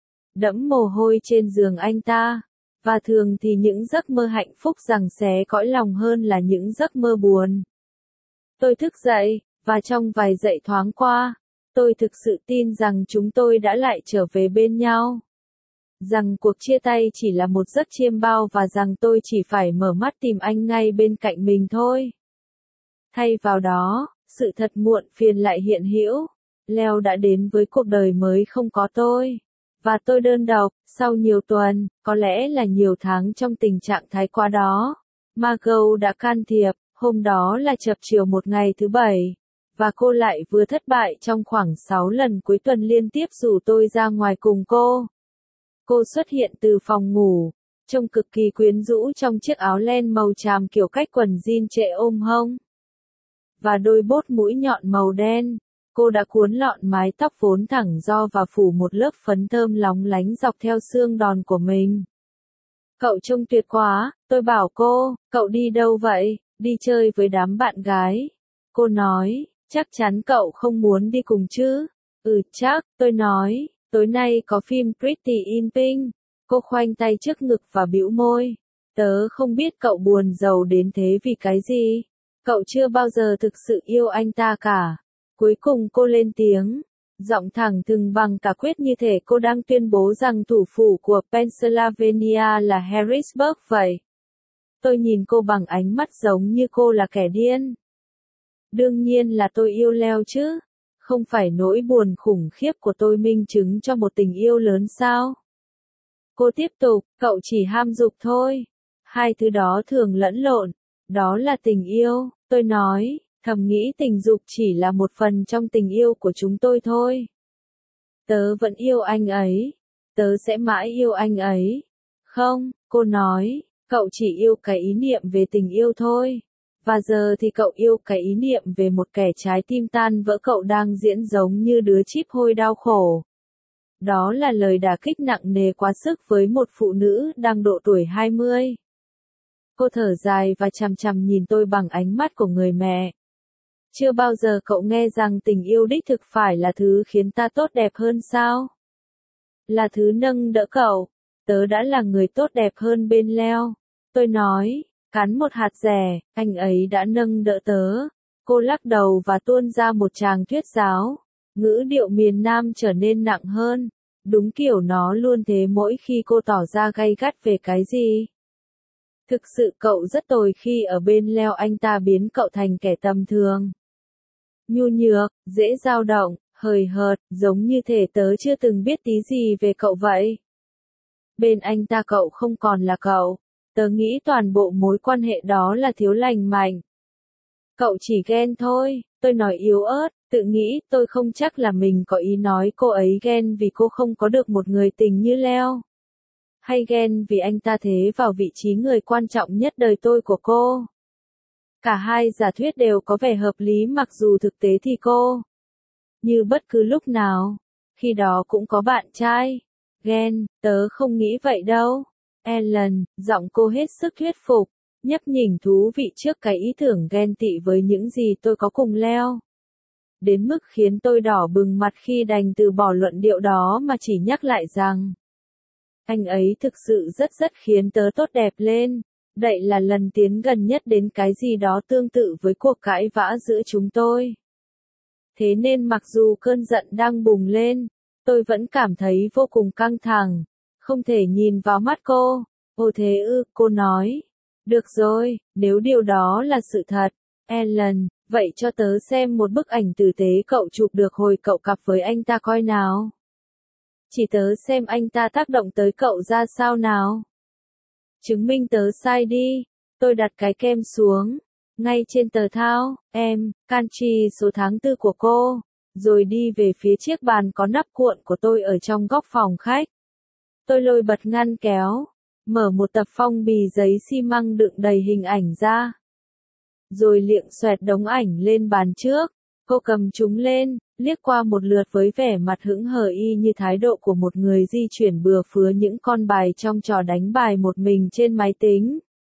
Đẫm mồ hôi trên giường anh ta. Và thường thì những giấc mơ hạnh phúc giằng xé cõi lòng hơn là những giấc mơ buồn. Tôi thức dậy, và trong vài dậy thoáng qua, tôi thực sự tin rằng chúng tôi đã lại trở về bên nhau. Rằng cuộc chia tay chỉ là một giấc chiêm bao và rằng tôi chỉ phải mở mắt tìm anh ngay bên cạnh mình thôi. Thay vào đó, sự thật muộn phiền lại hiện hữu. Leo đã đến với cuộc đời mới không có tôi. Và tôi đơn độc, sau nhiều tuần, có lẽ là nhiều tháng trong tình trạng thái quá đó. Margot đã can thiệp, hôm đó là chập chiều một ngày thứ bảy. Và cô lại vừa thất bại trong khoảng sáu lần cuối tuần liên tiếp rủ tôi ra ngoài cùng cô. Cô xuất hiện từ phòng ngủ, trông cực kỳ quyến rũ trong chiếc áo len màu tràm kiểu cách quần jean trễ ôm hông. Và đôi bốt mũi nhọn màu đen. Cô đã cuốn lọn mái tóc vốn thẳng ro và phủ một lớp phấn thơm lóng lánh dọc theo xương đòn của mình. Cậu trông tuyệt quá, tôi bảo cô, cậu đi đâu vậy? Đi chơi với đám bạn gái. Cô nói, chắc chắn cậu không muốn đi cùng chứ? Ừ chắc, tôi nói. Tối nay có phim Pretty in Pink. Cô khoanh tay trước ngực và bĩu môi. Tớ không biết cậu buồn rầu đến thế vì cái gì. Cậu chưa bao giờ thực sự yêu anh ta cả. Cuối cùng cô lên tiếng. Giọng thẳng thừng bằng cả quyết như thể cô đang tuyên bố rằng thủ phủ của Pennsylvania là Harrisburg vậy. Tôi nhìn cô bằng ánh mắt giống như cô là kẻ điên. Đương nhiên là tôi yêu Leo chứ. Không phải nỗi buồn khủng khiếp của tôi minh chứng cho một tình yêu lớn sao? Cô tiếp tục, cậu chỉ ham dục thôi. Hai thứ đó thường lẫn lộn. Đó là tình yêu, tôi nói, thầm nghĩ tình dục chỉ là một phần trong tình yêu của chúng tôi thôi. Tớ vẫn yêu anh ấy. Tớ sẽ mãi yêu anh ấy. Không, cô nói, cậu chỉ yêu cái ý niệm về tình yêu thôi. Và giờ thì cậu yêu cái ý niệm về một kẻ trái tim tan vỡ, cậu đang diễn giống như đứa chíp hôi đau khổ. Đó là lời đả kích nặng nề quá sức với một phụ nữ đang độ tuổi hai mươi. Cô thở dài và chằm chằm nhìn tôi bằng ánh mắt của người mẹ. Chưa bao giờ cậu nghe rằng tình yêu đích thực phải là thứ khiến ta tốt đẹp hơn sao? Là thứ nâng đỡ cậu. Tớ đã là người tốt đẹp hơn bên Leo. Tôi nói, cắn một hạt dẻ, anh ấy đã nâng đỡ tớ. Cô lắc đầu và tuôn ra một tràng thuyết giáo. Ngữ điệu miền Nam trở nên nặng hơn. Đúng kiểu nó luôn thế mỗi khi cô tỏ ra gay gắt về cái gì. Thực sự cậu rất tồi khi ở bên Leo, anh ta biến cậu thành kẻ tầm thường. Nhu nhược, dễ dao động, hời hợt, giống như thể tớ chưa từng biết tí gì về cậu vậy. Bên anh ta cậu không còn là cậu. Tớ nghĩ toàn bộ mối quan hệ đó là thiếu lành mạnh. Cậu chỉ ghen thôi, tôi nói yếu ớt, tự nghĩ tôi không chắc là mình có ý nói cô ấy ghen vì cô không có được một người tình như Leo. Hay ghen vì anh ta thế vào vị trí người quan trọng nhất đời tôi của cô. Cả hai giả thuyết đều có vẻ hợp lý, mặc dù thực tế thì cô, như bất cứ lúc nào, khi đó cũng có bạn trai. Ghen, tớ không nghĩ vậy đâu. Ellen, giọng cô hết sức thuyết phục, nhấp nhỉnh thú vị trước cái ý tưởng ghen tị với những gì tôi có cùng Leo. Đến mức khiến tôi đỏ bừng mặt khi đành từ bỏ luận điệu đó mà chỉ nhắc lại rằng anh ấy thực sự rất rất khiến tớ tốt đẹp lên. Đây là lần tiến gần nhất đến cái gì đó tương tự với cuộc cãi vã giữa chúng tôi. Thế nên mặc dù cơn giận đang bùng lên, tôi vẫn cảm thấy vô cùng căng thẳng, không thể nhìn vào mắt cô. Ồ thế ư, cô nói. Được rồi, nếu điều đó là sự thật, Ellen, vậy cho tớ xem một bức ảnh tử tế cậu chụp được hồi cậu cặp với anh ta coi nào. Chỉ tớ xem anh ta tác động tới cậu ra sao nào. Chứng minh tớ sai đi. Tôi đặt cái kem xuống, ngay trên tờ thao, em, canchi số tháng tư của cô, rồi đi về phía chiếc bàn có nắp cuộn của tôi ở trong góc phòng khách. Tôi lôi bật ngăn kéo, mở một tập phong bì giấy xi măng đựng đầy hình ảnh ra. Rồi liệng xoẹt đống ảnh lên bàn trước. Cô cầm chúng lên, liếc qua một lượt với vẻ mặt hững hờ y như thái độ của một người di chuyển bừa phứa những con bài trong trò đánh bài một mình trên máy tính.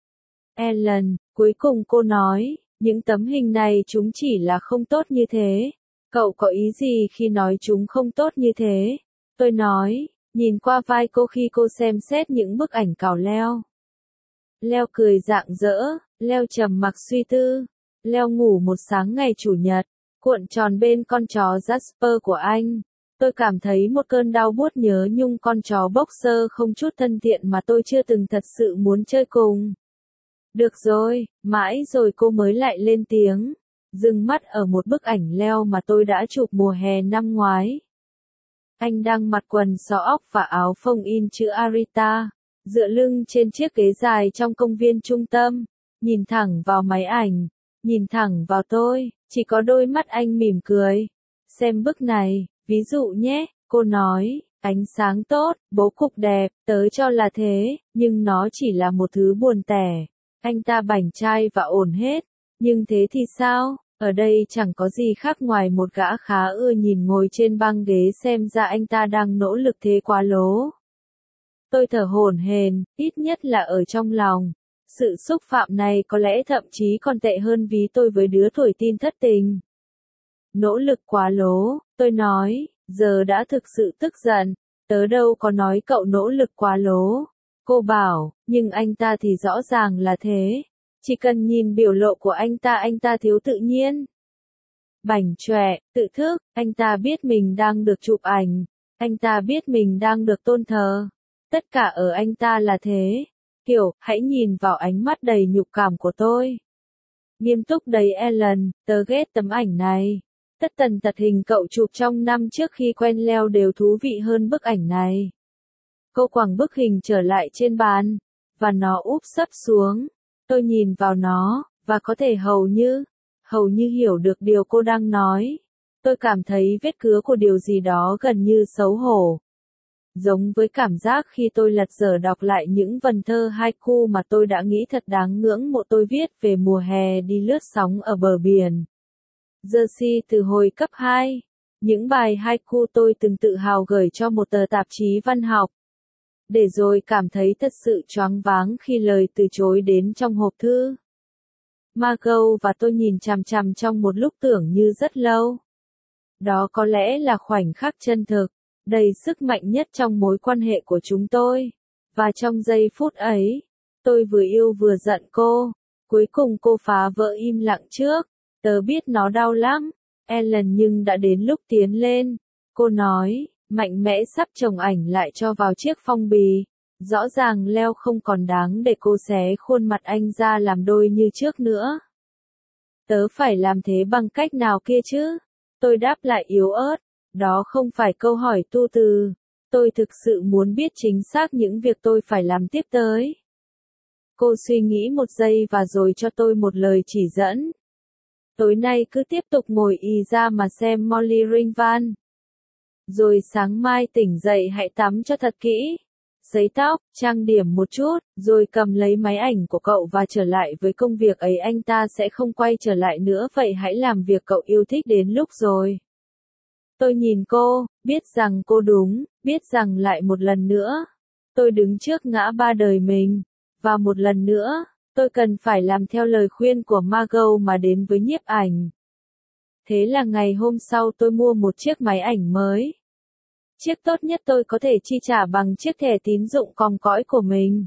Ellen, cuối cùng cô nói, những tấm hình này chúng chỉ là không tốt như thế. Cậu có ý gì khi nói chúng không tốt như thế? Tôi nói, nhìn qua vai cô khi cô xem xét những bức ảnh cào Leo. Leo cười rạng rỡ, Leo trầm mặc suy tư. Leo ngủ một sáng ngày Chủ nhật, cuộn tròn bên con chó Jasper của anh. Tôi cảm thấy một cơn đau buốt nhớ nhung con chó boxer không chút thân thiện mà tôi chưa từng thật sự muốn chơi cùng. Được rồi, mãi rồi cô mới lại lên tiếng, dừng mắt ở một bức ảnh Leo mà tôi đã chụp mùa hè năm ngoái. Anh đang mặc quần xó óc và áo phông in chữ Arita, dựa lưng trên chiếc ghế dài trong công viên trung tâm, nhìn thẳng vào máy ảnh, nhìn thẳng vào tôi, chỉ có đôi mắt anh mỉm cười. Xem bức này, ví dụ nhé, cô nói, ánh sáng tốt, bố cục đẹp, tớ cho là thế, nhưng nó chỉ là một thứ buồn tẻ. Anh ta bảnh trai và ổn hết, nhưng thế thì sao? Ở đây chẳng có gì khác ngoài một gã khá ưa nhìn ngồi trên băng ghế, xem ra anh ta đang nỗ lực thế quá lố. Tôi thở hổn hển, ít nhất là ở trong lòng. Sự xúc phạm này có lẽ thậm chí còn tệ hơn ví tôi với đứa tuổi tin thất tình. Nỗ lực quá lố, tôi nói, giờ đã thực sự tức giận. Tớ đâu có nói cậu nỗ lực quá lố. Cô bảo, nhưng anh ta thì rõ ràng là thế. Chỉ cần nhìn biểu lộ của anh ta, anh ta thiếu tự nhiên. Bảnh chọe, tự thức, anh ta biết mình đang được chụp ảnh. Anh ta biết mình đang được tôn thờ. Tất cả ở anh ta là thế. Kiểu, hãy nhìn vào ánh mắt đầy nhục cảm của tôi. Nghiêm túc đấy Ellen, tớ ghét tấm ảnh này. Tất tần tật hình cậu chụp trong năm trước khi quen Leo đều thú vị hơn bức ảnh này. Cô quẳng bức hình trở lại trên bàn, và nó úp sấp xuống. Tôi nhìn vào nó, và có thể hầu như, hầu như hiểu được điều cô đang nói. Tôi cảm thấy vết cứa của điều gì đó gần như xấu hổ. Giống với cảm giác khi tôi lật dở đọc lại những vần thơ haiku mà tôi đã nghĩ thật đáng ngưỡng mộ tôi viết về mùa hè đi lướt sóng ở bờ biển Jersey từ hồi cấp hai. Những bài haiku tôi từng tự hào gửi cho một tờ tạp chí văn học. Để rồi cảm thấy thật sự choáng váng khi lời từ chối đến trong hộp thư. Margot và tôi nhìn chằm chằm trong một lúc tưởng như rất lâu. Đó có lẽ là khoảnh khắc chân thực, đầy sức mạnh nhất trong mối quan hệ của chúng tôi. Và trong giây phút ấy, tôi vừa yêu vừa giận cô. Cuối cùng cô phá vỡ im lặng trước. Tớ biết nó đau lắm, Ellen, nhưng đã đến lúc tiến lên. Cô nói, mạnh mẽ sắp chồng ảnh lại cho vào chiếc phong bì. Rõ ràng Leo không còn đáng để cô xé khuôn mặt anh ra làm đôi như trước nữa. Tớ phải làm thế bằng cách nào kia chứ? Tôi đáp lại yếu ớt. Đó không phải câu hỏi tu từ. Tôi thực sự muốn biết chính xác những việc tôi phải làm tiếp tới. Cô suy nghĩ một giây và rồi cho tôi một lời chỉ dẫn. Tối nay cứ tiếp tục ngồi ì ra mà xem Molly Ringwald. Rồi sáng mai tỉnh dậy hãy tắm cho thật kỹ. Sấy tóc, trang điểm một chút, rồi cầm lấy máy ảnh của cậu và trở lại với công việc ấy. Anh ta sẽ không quay trở lại nữa, vậy hãy làm việc cậu yêu thích đến lúc rồi. Tôi nhìn cô, biết rằng cô đúng, biết rằng lại một lần nữa. Tôi đứng trước ngã ba đời mình. Và một lần nữa, tôi cần phải làm theo lời khuyên của Margot mà đến với nhiếp ảnh. Thế là ngày hôm sau tôi mua một chiếc máy ảnh mới. Chiếc tốt nhất tôi có thể chi trả bằng chiếc thẻ tín dụng còng cõi của mình.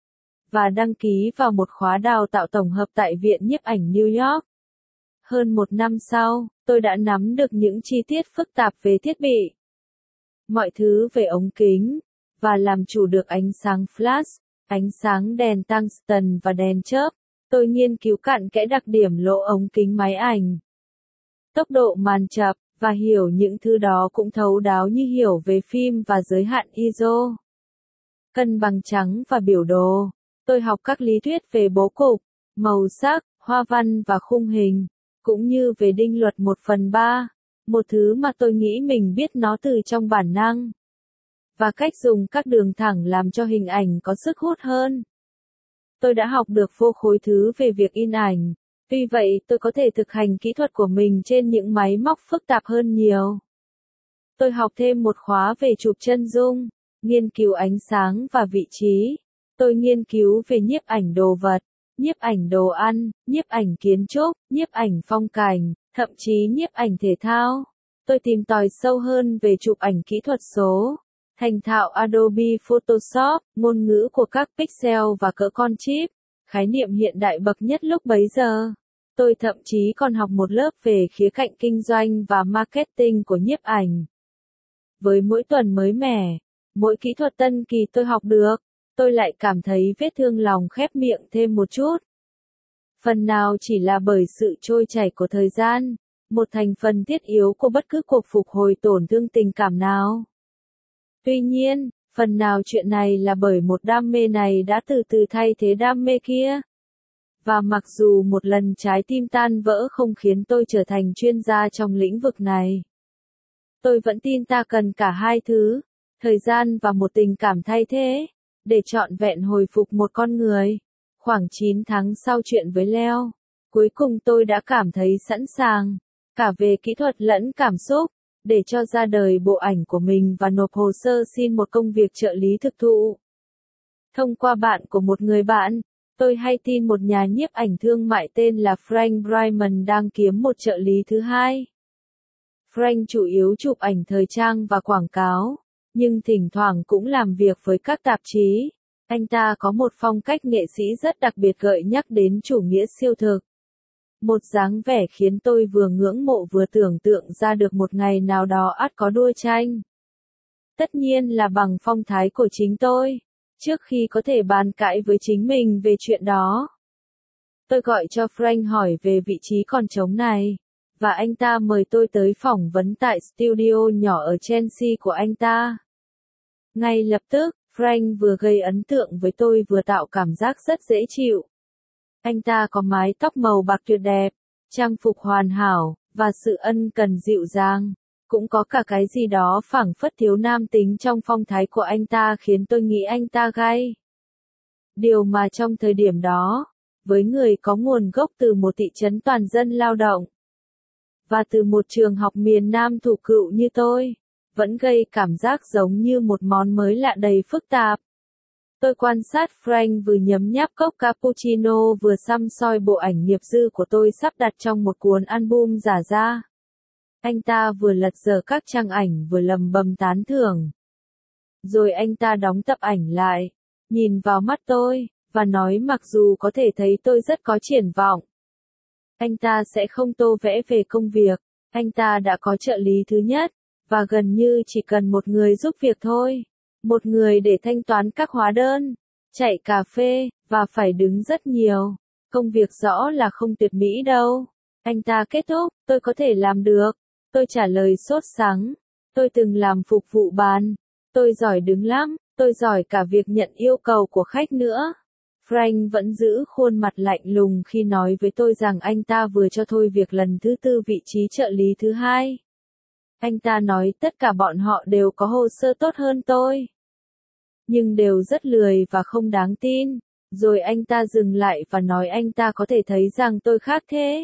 Và đăng ký vào một khóa đào tạo tổng hợp tại Viện Nhiếp ảnh New York. Hơn một năm sau, tôi đã nắm được những chi tiết phức tạp về thiết bị. Mọi thứ về ống kính, và làm chủ được ánh sáng flash, ánh sáng đèn tungsten và đèn chớp. Tôi nghiên cứu cặn kẽ đặc điểm lỗ ống kính máy ảnh, tốc độ màn chập, và hiểu những thứ đó cũng thấu đáo như hiểu về phim và giới hạn i ét ô. Cân bằng trắng và biểu đồ. Tôi học các lý thuyết về bố cục, màu sắc, hoa văn và khung hình, cũng như về định luật một phần ba, một thứ mà tôi nghĩ mình biết nó từ trong bản năng. Và cách dùng các đường thẳng làm cho hình ảnh có sức hút hơn. Tôi đã học được vô khối thứ về việc in ảnh. Tuy vậy, tôi có thể thực hành kỹ thuật của mình trên những máy móc phức tạp hơn nhiều. Tôi học thêm một khóa về chụp chân dung, nghiên cứu ánh sáng và vị trí. Tôi nghiên cứu về nhiếp ảnh đồ vật, nhiếp ảnh đồ ăn, nhiếp ảnh kiến trúc, nhiếp ảnh phong cảnh, thậm chí nhiếp ảnh thể thao. Tôi tìm tòi sâu hơn về chụp ảnh kỹ thuật số, thành thạo Adobe Photoshop, ngôn ngữ của các pixel và cỡ con chip. Khái niệm hiện đại bậc nhất lúc bấy giờ. Tôi thậm chí còn học một lớp về khía cạnh kinh doanh và marketing của nhiếp ảnh. Với mỗi tuần mới mẻ, mỗi kỹ thuật tân kỳ tôi học được, tôi lại cảm thấy vết thương lòng khép miệng thêm một chút. Phần nào chỉ là bởi sự trôi chảy của thời gian, một thành phần thiết yếu của bất cứ cuộc phục hồi tổn thương tình cảm nào. Tuy nhiên, phần nào chuyện này là bởi một đam mê này đã từ từ thay thế đam mê kia. Và mặc dù một lần trái tim tan vỡ không khiến tôi trở thành chuyên gia trong lĩnh vực này, tôi vẫn tin ta cần cả hai thứ, thời gian và một tình cảm thay thế, để trọn vẹn hồi phục một con người. Khoảng chín tháng sau chuyện với Leo, cuối cùng tôi đã cảm thấy sẵn sàng, cả về kỹ thuật lẫn cảm xúc, để cho ra đời bộ ảnh của mình và nộp hồ sơ xin một công việc trợ lý thực thụ. Thông qua bạn của một người bạn, tôi hay tin một nhà nhiếp ảnh thương mại tên là Frank Bryman đang kiếm một trợ lý thứ hai. Frank chủ yếu chụp ảnh thời trang và quảng cáo, nhưng thỉnh thoảng cũng làm việc với các tạp chí. Anh ta có một phong cách nghệ sĩ rất đặc biệt gợi nhắc đến chủ nghĩa siêu thực. Một dáng vẻ khiến tôi vừa ngưỡng mộ vừa tưởng tượng ra được một ngày nào đó ắt có đua tranh. Tất nhiên là bằng phong thái của chính tôi, trước khi có thể bàn cãi với chính mình về chuyện đó. Tôi gọi cho Frank hỏi về vị trí còn trống này, và anh ta mời tôi tới phỏng vấn tại studio nhỏ ở Chelsea của anh ta. Ngay lập tức, Frank vừa gây ấn tượng với tôi vừa tạo cảm giác rất dễ chịu. Anh ta có mái tóc màu bạc tuyệt đẹp, trang phục hoàn hảo, và sự ân cần dịu dàng. Cũng có cả cái gì đó phảng phất thiếu nam tính trong phong thái của anh ta khiến tôi nghĩ anh ta gay. Điều mà trong thời điểm đó, với người có nguồn gốc từ một thị trấn toàn dân lao động, và từ một trường học miền Nam thủ cựu như tôi, vẫn gây cảm giác giống như một món mới lạ đầy phức tạp. Tôi quan sát Frank vừa nhấm nháp cốc cappuccino vừa săm soi bộ ảnh nghiệp dư của tôi sắp đặt trong một cuốn album giả da. Anh ta vừa lật dở các trang ảnh vừa lầm bầm tán thưởng. Rồi anh ta đóng tập ảnh lại, nhìn vào mắt tôi, và nói mặc dù có thể thấy tôi rất có triển vọng. Anh ta sẽ không tô vẽ về công việc, anh ta đã có trợ lý thứ nhất, và gần như chỉ cần một người giúp việc thôi. Một người để thanh toán các hóa đơn, chạy cà phê, và phải đứng rất nhiều. Công việc rõ là không tuyệt mỹ đâu. Anh ta kết thúc, tôi có thể làm được. Tôi trả lời sốt sắng. Tôi từng làm phục vụ bàn. Tôi giỏi đứng lắm, tôi giỏi cả việc nhận yêu cầu của khách nữa. Frank vẫn giữ khuôn mặt lạnh lùng khi nói với tôi rằng anh ta vừa cho thôi việc lần thứ tư vị trí trợ lý thứ hai. Anh ta nói tất cả bọn họ đều có hồ sơ tốt hơn tôi, nhưng đều rất lười và không đáng tin. Rồi anh ta dừng lại và nói anh ta có thể thấy rằng tôi khác thế.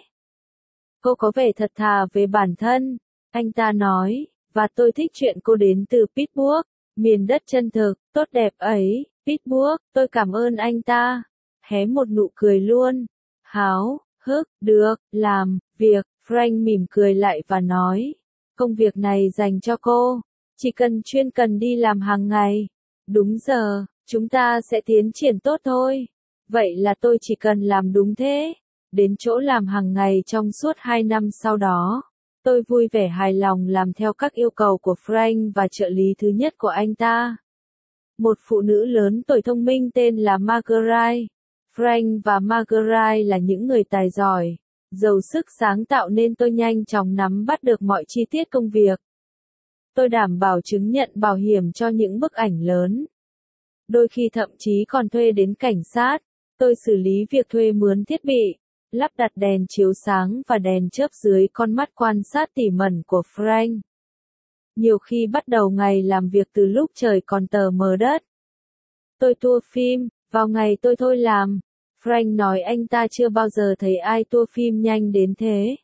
Cô có vẻ thật thà về bản thân, anh ta nói, và tôi thích chuyện cô đến từ Pittsburgh, miền đất chân thực, tốt đẹp ấy. Pittsburgh, tôi cảm ơn anh ta. Hé một nụ cười luôn. Háo, hức, được, làm, việc. Frank mỉm cười lại và nói, công việc này dành cho cô. Chỉ cần chuyên cần đi làm hàng ngày. Đúng giờ, chúng ta sẽ tiến triển tốt thôi. Vậy là tôi chỉ cần làm đúng thế. Đến chỗ làm hàng ngày trong suốt hai năm sau đó. Tôi vui vẻ hài lòng làm theo các yêu cầu của Frank và trợ lý thứ nhất của anh ta. Một phụ nữ lớn tuổi thông minh tên là Marguerite. Frank và Marguerite là những người tài giỏi, giàu sức sáng tạo nên tôi nhanh chóng nắm bắt được mọi chi tiết công việc. Tôi đảm bảo chứng nhận bảo hiểm cho những bức ảnh lớn. Đôi khi thậm chí còn thuê đến cảnh sát. Tôi xử lý việc thuê mướn thiết bị, lắp đặt đèn chiếu sáng và đèn chớp dưới con mắt quan sát tỉ mẩn của Frank. Nhiều khi bắt đầu ngày làm việc từ lúc trời còn tờ mờ đất. Tôi tua phim, vào ngày tôi thôi làm. Frank nói anh ta chưa bao giờ thấy ai tua phim nhanh đến thế.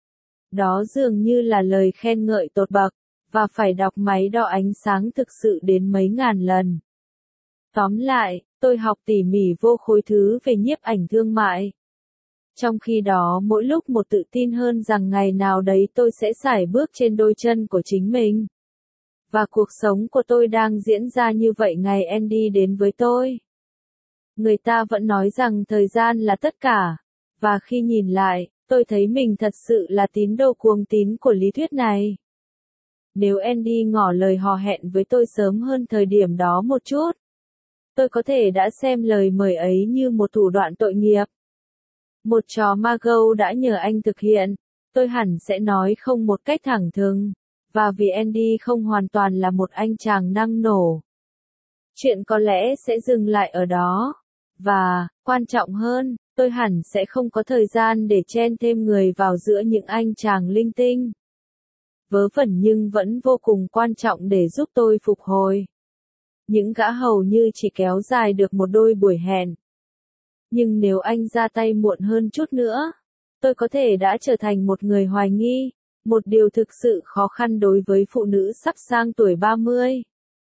Đó dường như là lời khen ngợi tột bậc, và phải đọc máy đo ánh sáng thực sự đến mấy ngàn lần. Tóm lại, tôi học tỉ mỉ vô khối thứ về nhiếp ảnh thương mại. Trong khi đó mỗi lúc một tự tin hơn rằng ngày nào đấy tôi sẽ sải bước trên đôi chân của chính mình. Và cuộc sống của tôi đang diễn ra như vậy ngày Andy đến với tôi. Người ta vẫn nói rằng thời gian là tất cả. Và khi nhìn lại, tôi thấy mình thật sự là tín đồ cuồng tín của lý thuyết này. Nếu Andy ngỏ lời hò hẹn với tôi sớm hơn thời điểm đó một chút, tôi có thể đã xem lời mời ấy như một thủ đoạn tội nghiệp. Một trò ma gâu đã nhờ anh thực hiện, tôi hẳn sẽ nói không một cách thẳng thừng, và vì Andy không hoàn toàn là một anh chàng năng nổ. Chuyện có lẽ sẽ dừng lại ở đó, và, quan trọng hơn, tôi hẳn sẽ không có thời gian để chen thêm người vào giữa những anh chàng linh tinh. Vớ vẩn nhưng vẫn vô cùng quan trọng để giúp tôi phục hồi. Những gã hầu như chỉ kéo dài được một đôi buổi hẹn. Nhưng nếu anh ra tay muộn hơn chút nữa, tôi có thể đã trở thành một người hoài nghi, một điều thực sự khó khăn đối với phụ nữ sắp sang tuổi ba mươi.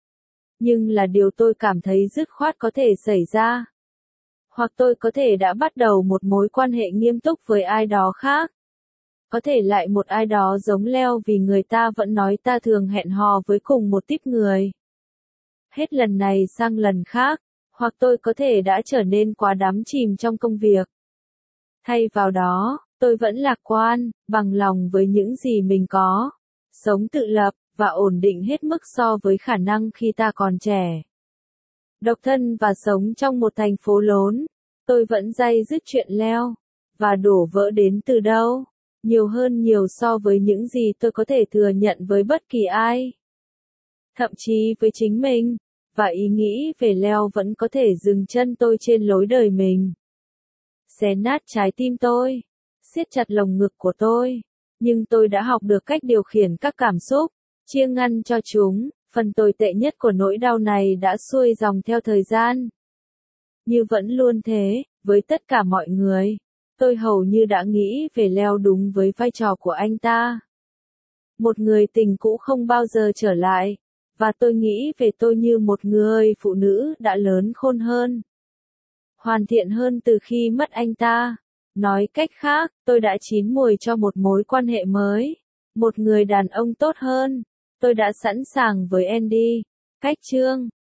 Nhưng là điều tôi cảm thấy dứt khoát có thể xảy ra. Hoặc tôi có thể đã bắt đầu một mối quan hệ nghiêm túc với ai đó khác. Có thể lại một ai đó giống Leo vì người ta vẫn nói ta thường hẹn hò với cùng một típ người. Hết lần này sang lần khác. Hoặc tôi có thể đã trở nên quá đắm chìm trong công việc. Thay vào đó, tôi vẫn lạc quan, bằng lòng với những gì mình có, sống tự lập, và ổn định hết mức so với khả năng khi ta còn trẻ. Độc thân và sống trong một thành phố lớn, tôi vẫn day dứt chuyện Leo, và đổ vỡ đến từ đâu, nhiều hơn nhiều so với những gì tôi có thể thừa nhận với bất kỳ ai. Thậm chí với chính mình. và ý nghĩ về Leo vẫn có thể dừng chân tôi trên lối đời mình. Xé nát trái tim tôi, siết chặt lồng ngực của tôi, nhưng tôi đã học được cách điều khiển các cảm xúc, chia ngăn cho chúng. Phần tồi tệ nhất của nỗi đau này đã xuôi dòng theo thời gian. Như vẫn luôn thế, với tất cả mọi người, tôi hầu như đã nghĩ về Leo đúng với vai trò của anh ta. Một người tình cũ không bao giờ trở lại, và tôi nghĩ về tôi như một người phụ nữ đã lớn khôn hơn, hoàn thiện hơn từ khi mất anh ta. Nói cách khác, tôi đã chín mùi cho một mối quan hệ mới, một người đàn ông tốt hơn. Tôi đã sẵn sàng với Andy. Cách chương